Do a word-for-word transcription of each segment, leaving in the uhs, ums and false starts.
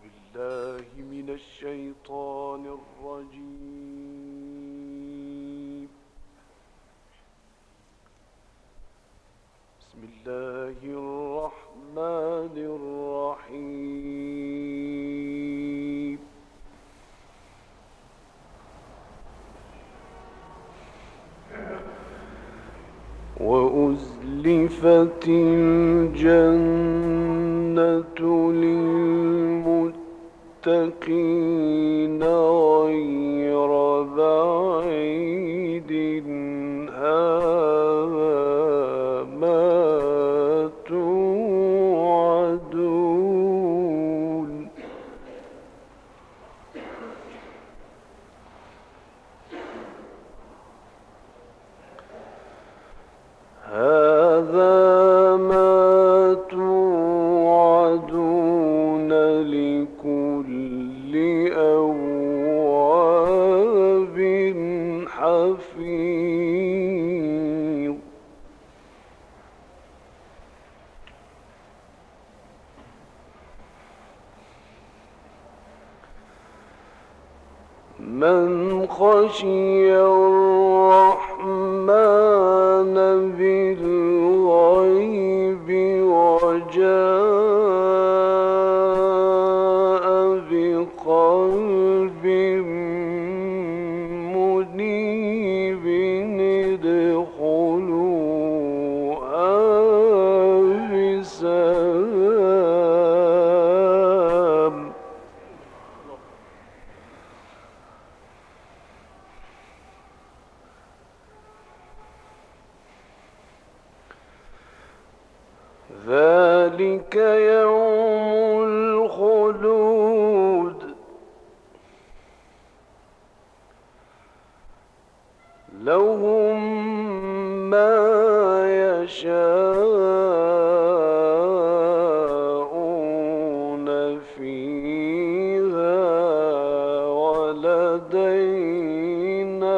بالله من الشيطان الرجيم. بسم الله الرحمن الرحيم. وأزلفت الجنة للمتقين غير بعيد، هذا ما توعدون. هذا ما توعدون لكل أواب حفيظ. من خشي الرحمن بالغيب وجاء بقلب منيب ادخلوها بسلام. ذلك يوم الخلود، لهم ما يشاءون فيها ولدينا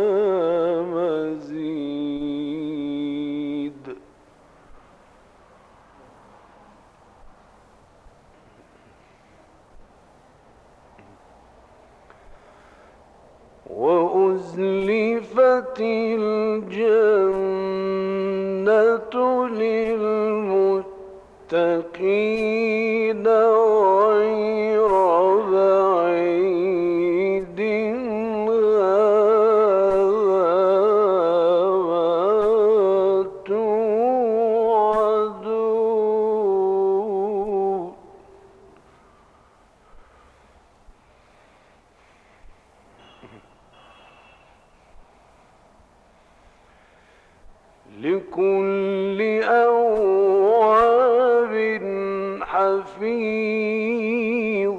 مزيد. وأزلفت الجنة للمتقين غير بعيد، هذا ما توعدون. لكل أواب حفيظ.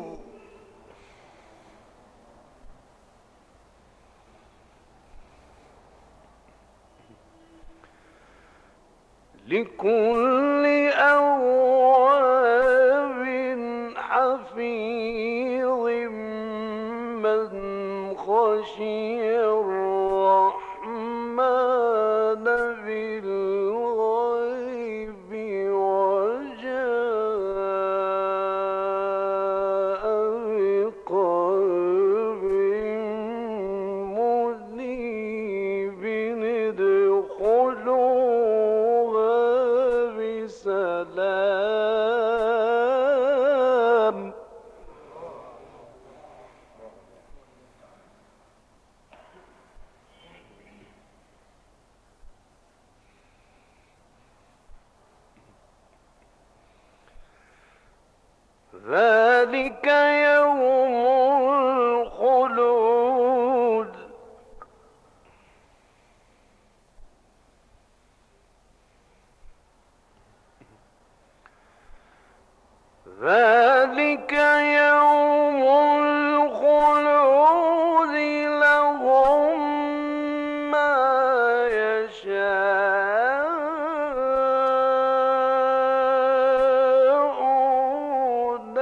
لكل أواب حفيظ من خشي الرحمن بالغيب وجاء بقلب منيب ادخلوها بسلام. ذلك يوم الخلود، ذلك يوم الخلود لهم ما يشاءون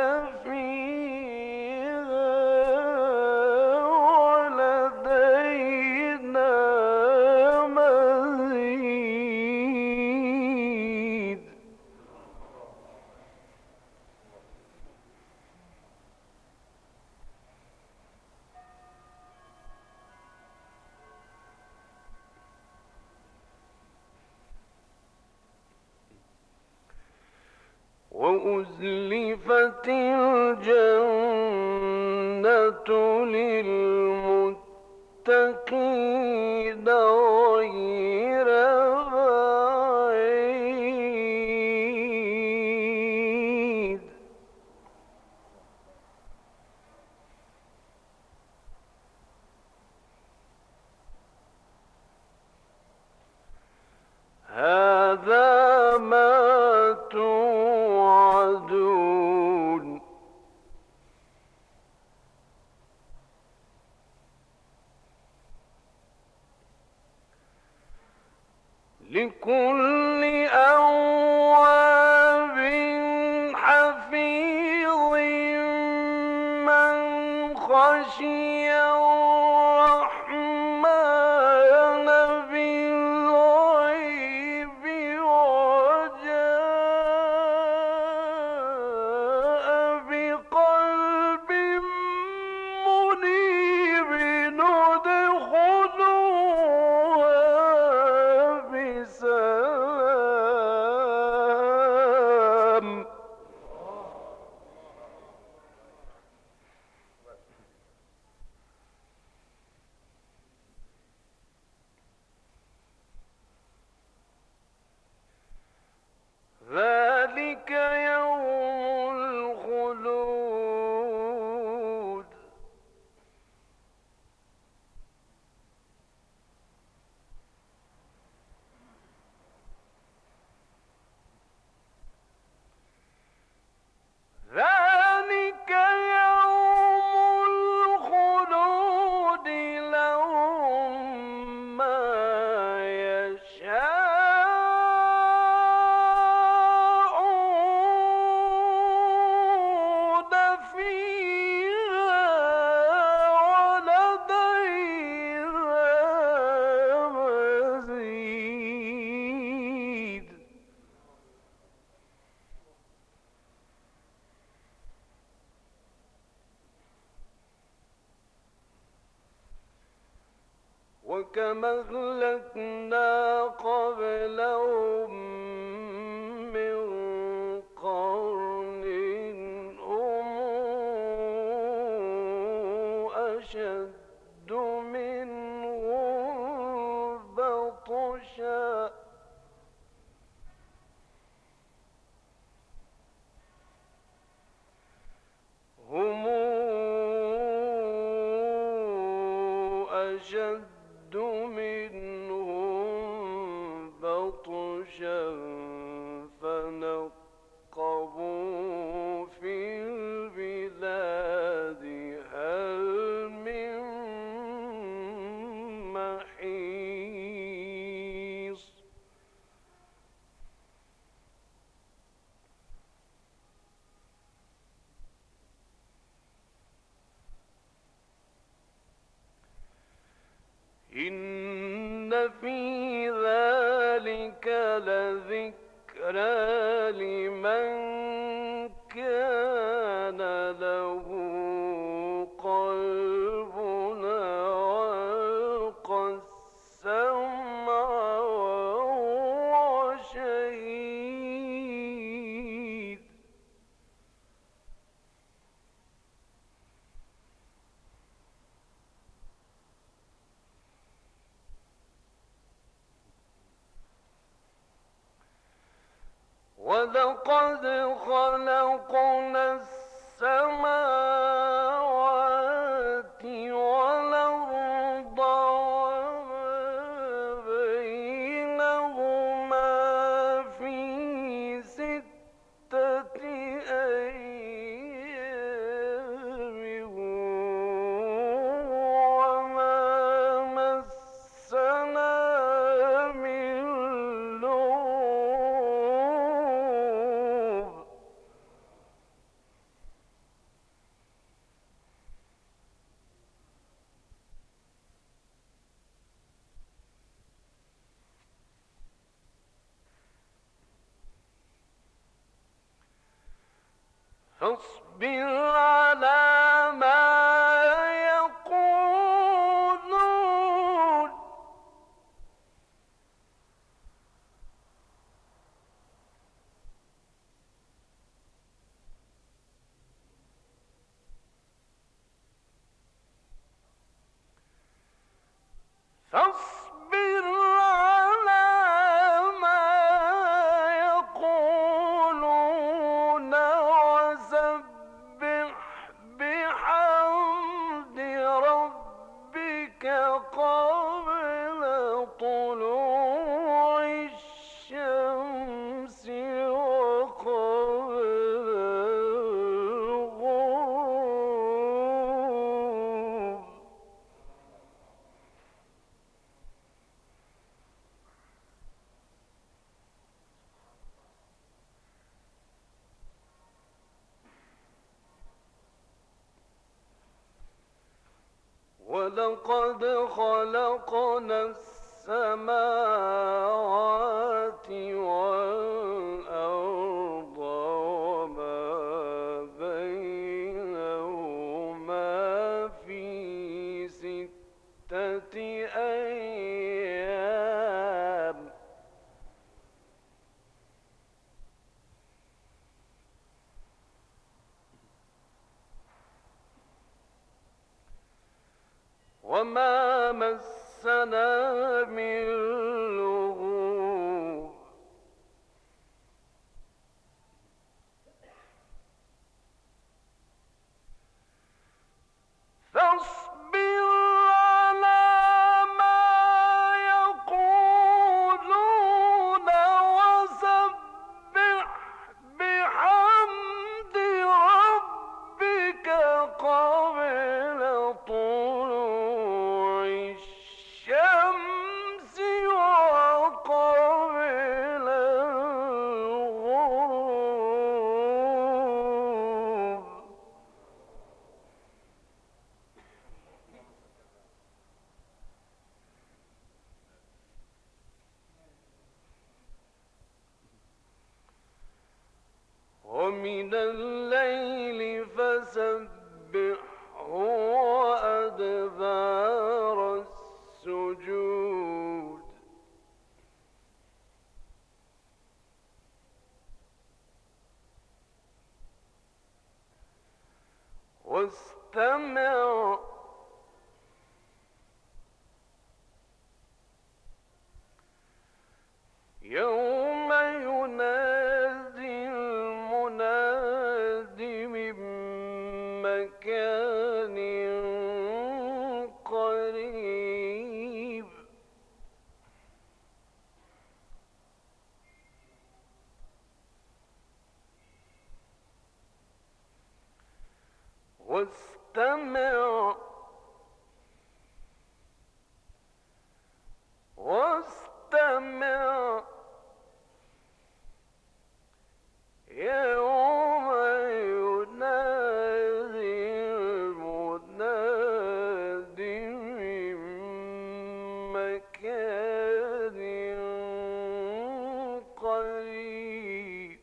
فيها ولدينا مزيد. وأزلفت الجنة للمتقين غير بعيد. هذا ما توعدون لكل أواب حفيظ من خشي الرحمن بالغيب وجاء بقلب منيب ادخلوها بسلام. ذلك يوم الخلود. ذلك يوم الخلود لهم ما يشاءون فيها ولدينا مزيد. وكما أهلكنا قبلهم من قرن هم أشد منهم بطشا هم أشد منهم بطشا فنقبوا في البلاد هل من محيص. إن في ذلك لذكرى لمن كان له قلب وألقى السمع وهو شهيد. ولقد خلقنا السماوات والأرض وما بينهما في ستة أيام وما مسنا من لغوب. فاصبر على ما يقولون ولقد خلقنا السماوات والأرض وما بينهما في ستة أيام وما مسنا من لغوب فاصبر على ما يقولون وسبح بحمد ربك قبل طلوع الشمس وقبل الغروب ومن الليل فسبحه وأدبار السجود واستمع يوم ينادي المناد من مكان قريب واستمع واستمع يوم ينادي المناد من مكان قريب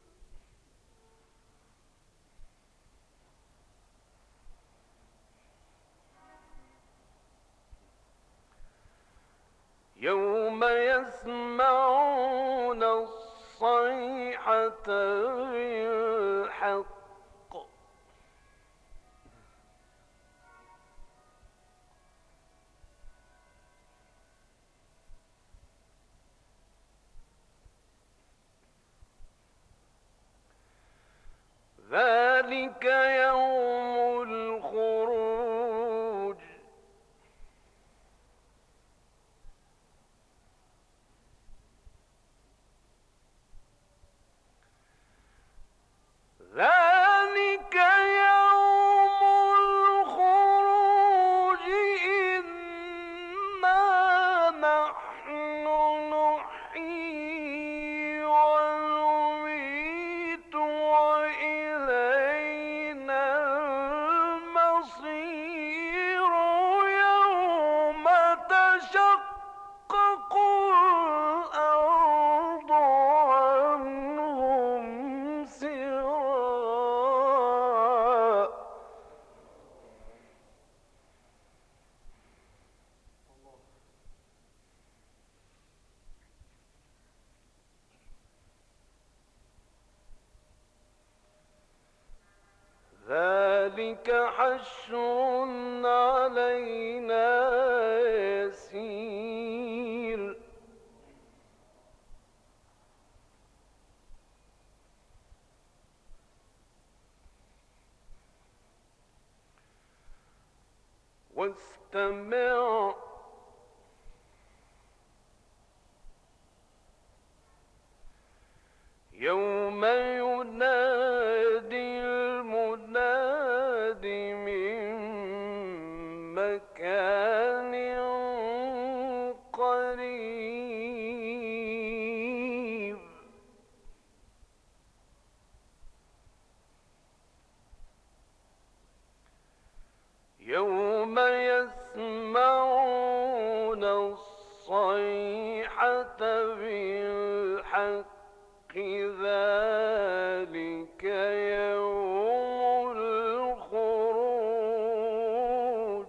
يوم يسمعون الصيحة بالحق ذلك يوم الخروج ذلك يوم الخروج إنا نحن نحيي ونميت وإلينا المصير يوم تشقق الأرض عنهم سراء ذلك حشر علينا يسير واستمع يوم ينادي المناد من مكان قريب يوم يسمع ذلك يوم الخروج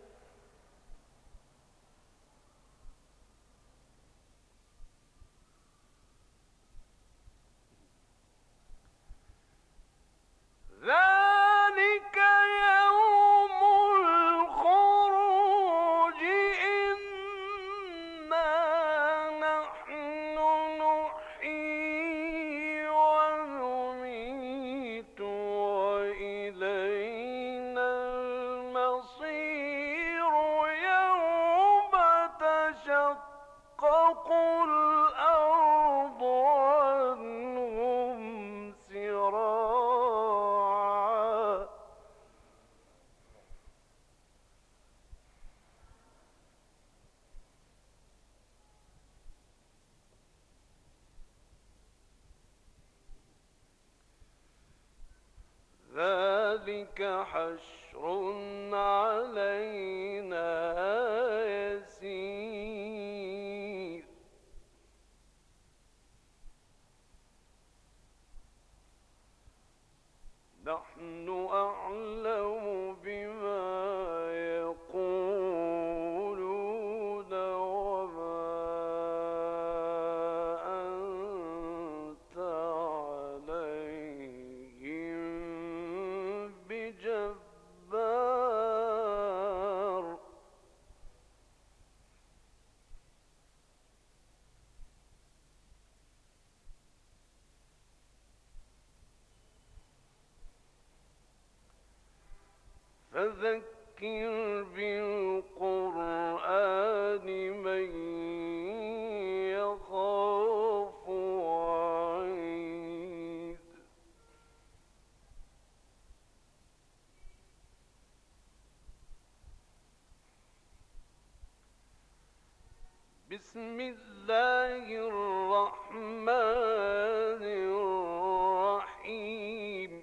ذلك يوم الخروج إنا نحن نحيي ونميت وإلينا المصير يوم تشقق الأرض عنهم سراعا ذلك حشر علينا يسير نحن أعلم بما يقولون وما أنت عليهم بجبار فذكر بالقرآن من يخاف وعيد بسم الله الرحمن الرحيم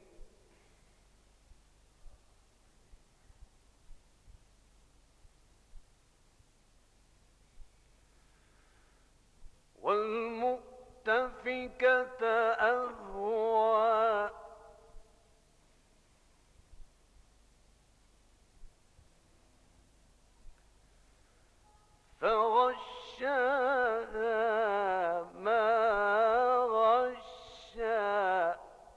والمؤتفكة أهوى فغشاها ما غشى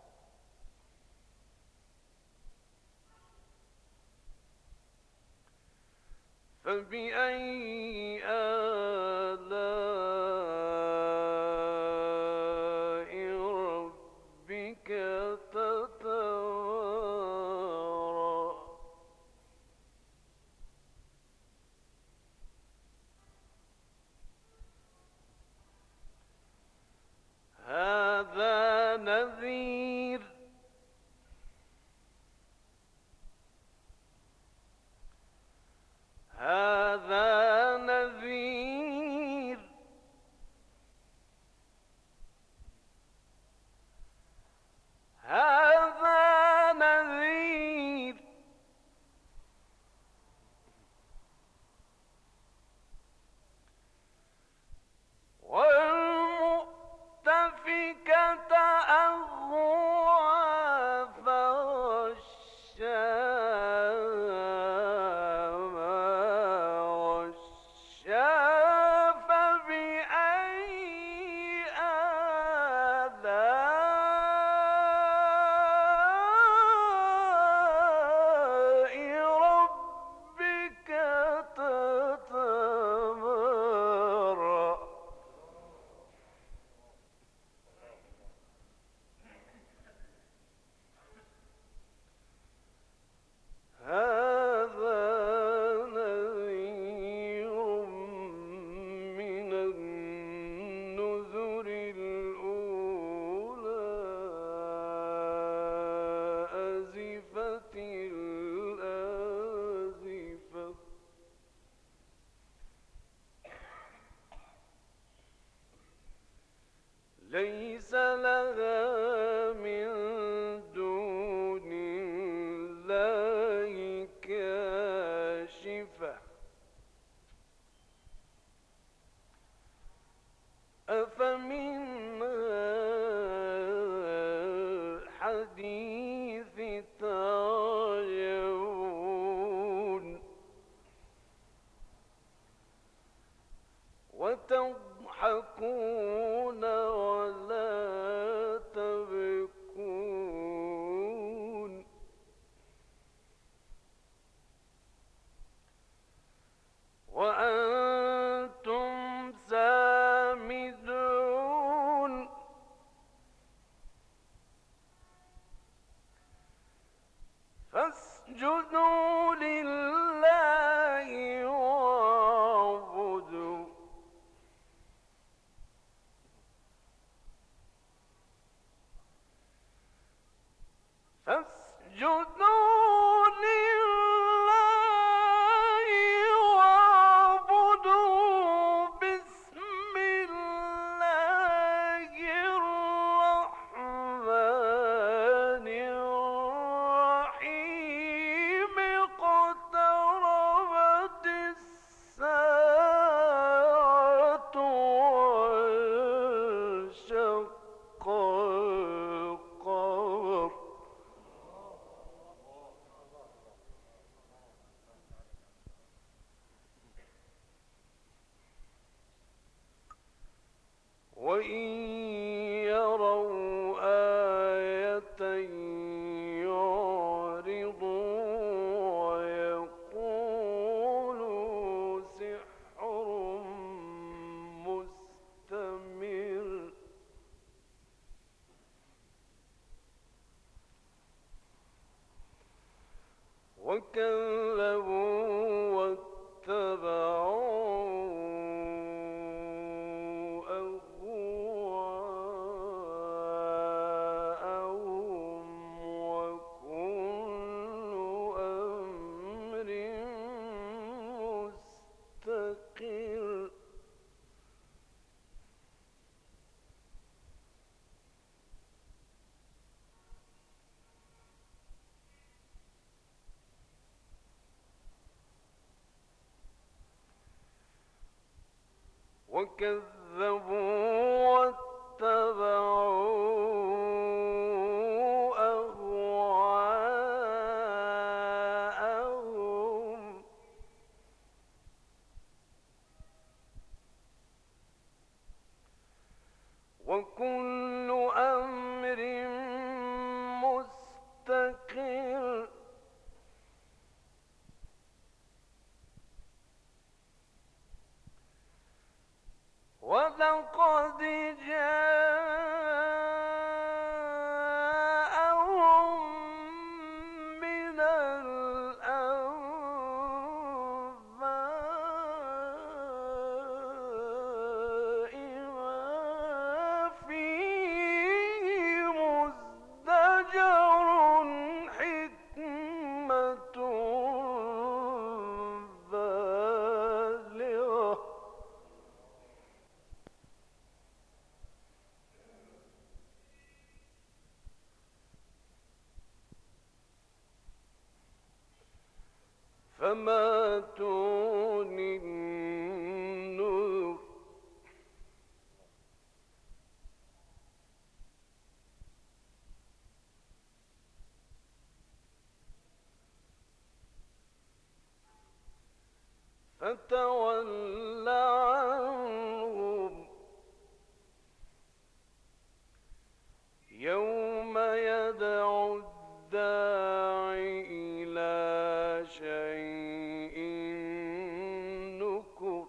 فبأي آلاء ربك تتمارى هذا نذير هذا نذير هذا نذير والمؤتفكة أهوى الحديث تراجعون وتضحكون ولا تبكون وأنتم سامدون فاسجدوا لله واعبدوا فاسجدوا لله واعبدوا بسم الله الرحمن الرحيم اقتربت الساعة وانشق القمر وإن يروا آية يعرضوا ويقولوا سحر مستمر وكذبوا واتبعوا وكذبوا واتبعوا أهواءهم وكل أمر مستقر ولقد جاءهم من الأنباء ما فيه مزدجر حكمة بالغة فما تغني النذر فتول عنهم يوم يدعو الداعي إلى شيء نكر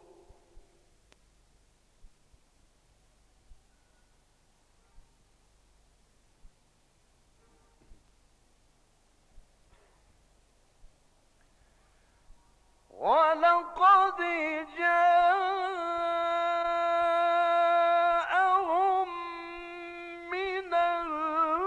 ولقد جاءهم من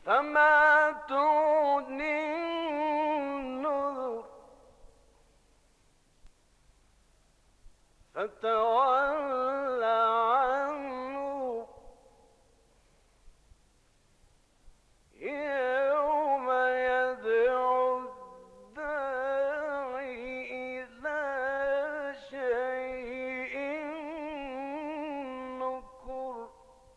فما تغني النذر فتول عنه يوم يدعو الداعي إلى شيء نكر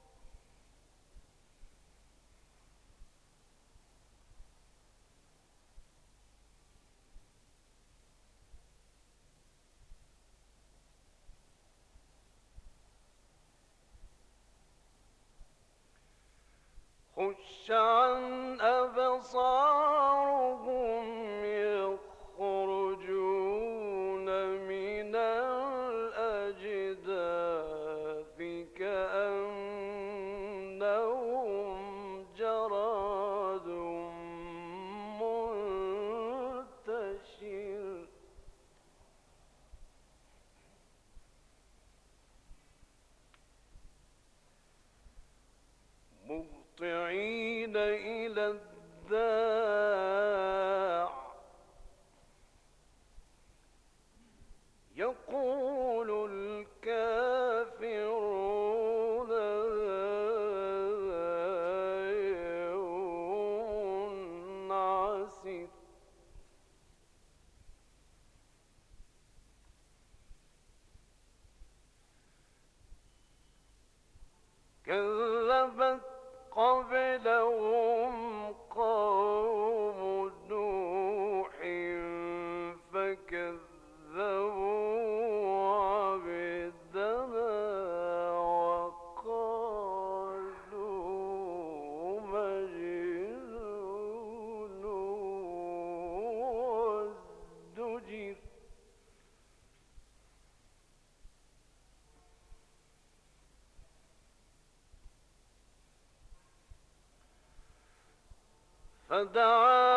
خش عن أبصارهم يخرجون من الأجداث كأنهم جراد منتشر مهطعين إلى الداع يقول الكافرون يوم عسر كذبت قبلهم قوم نوح فكذبوا عبدنا وقالوا مجنون وازدجر فدعا